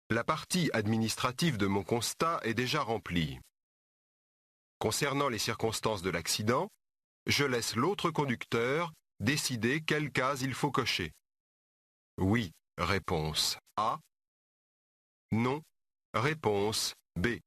La partie administrative de mon constat est déjà remplie. Concernant les circonstances de l'accident, je laisse l'autre conducteur décider quelle case il faut cocher. Oui, réponse A. Non, réponse B.